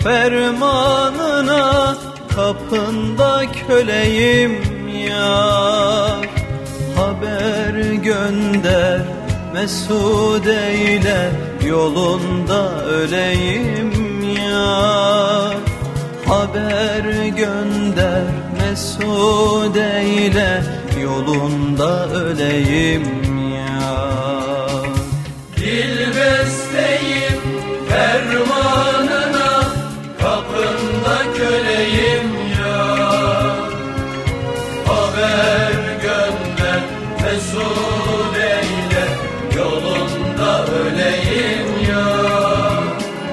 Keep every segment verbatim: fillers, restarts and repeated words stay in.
fermanına, kapında köleyim yar. Haber gönder, mesut eyle, yolunda öleyim yar. Haber gönder, mesut eyle, yolunda öleyim yar. Dil besteyim fermanına, kapında köleyim yar. Haber gönder, mesut eyle, yolunda öleyim yar.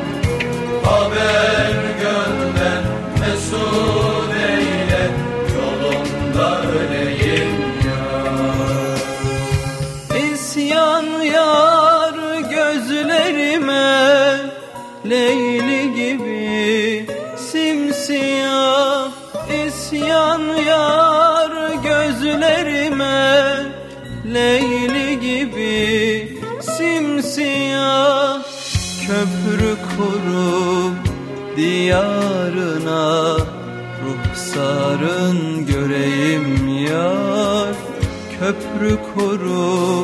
Haber gönder, mesut eyle, yolunda öleyim yar. İsyan yar gözlerime, Leyli gibi simsiyah. İsyan yar gözlerime, Leyli gibi simsiyah. Köprü kurup diyarına, ruhsarın göreyim yar. Köprü kurup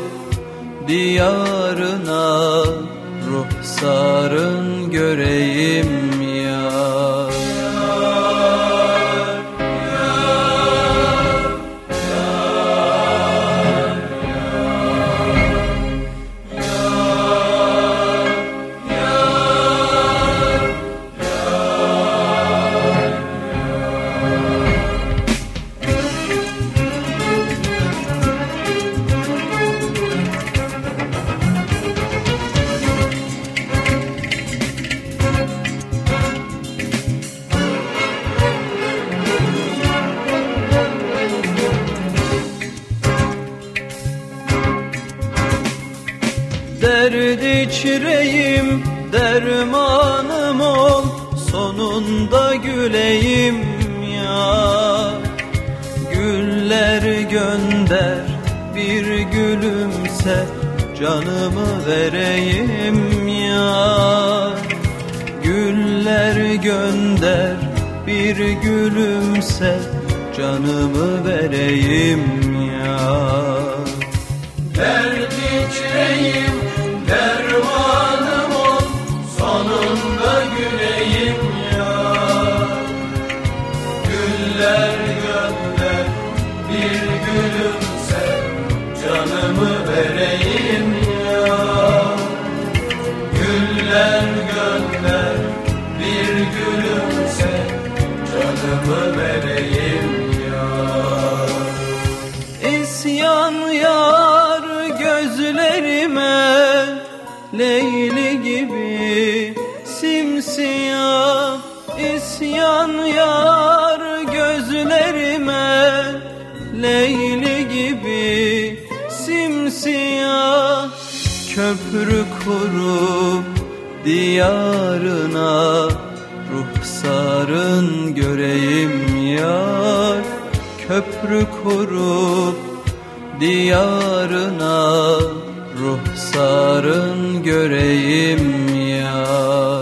diyarına, ruhsarın göreyim yar. Derd içireyim, dermanım ol, sonunda güleyim ya. Güller gönder, bir gülümse, canımı vereyim ya. Güller gönder, bir gülümse, canımı vereyim ya. Dert içireyim, dermanım ol, sonunda güleyim yar. Güller gönder, bir gülümse, canımı vereyim yar. Güller gönder, bir gülümse, canımı vereyim yar. İsyan yar gözlerime, Leyli gibi simsiyah. İsyan yar gözlerime, Leyli gibi simsiyah. Köprü kurup diyarına, ruhsarın göreyim yar. Köprü kurup diyarına, ruhsarın göreyim ya.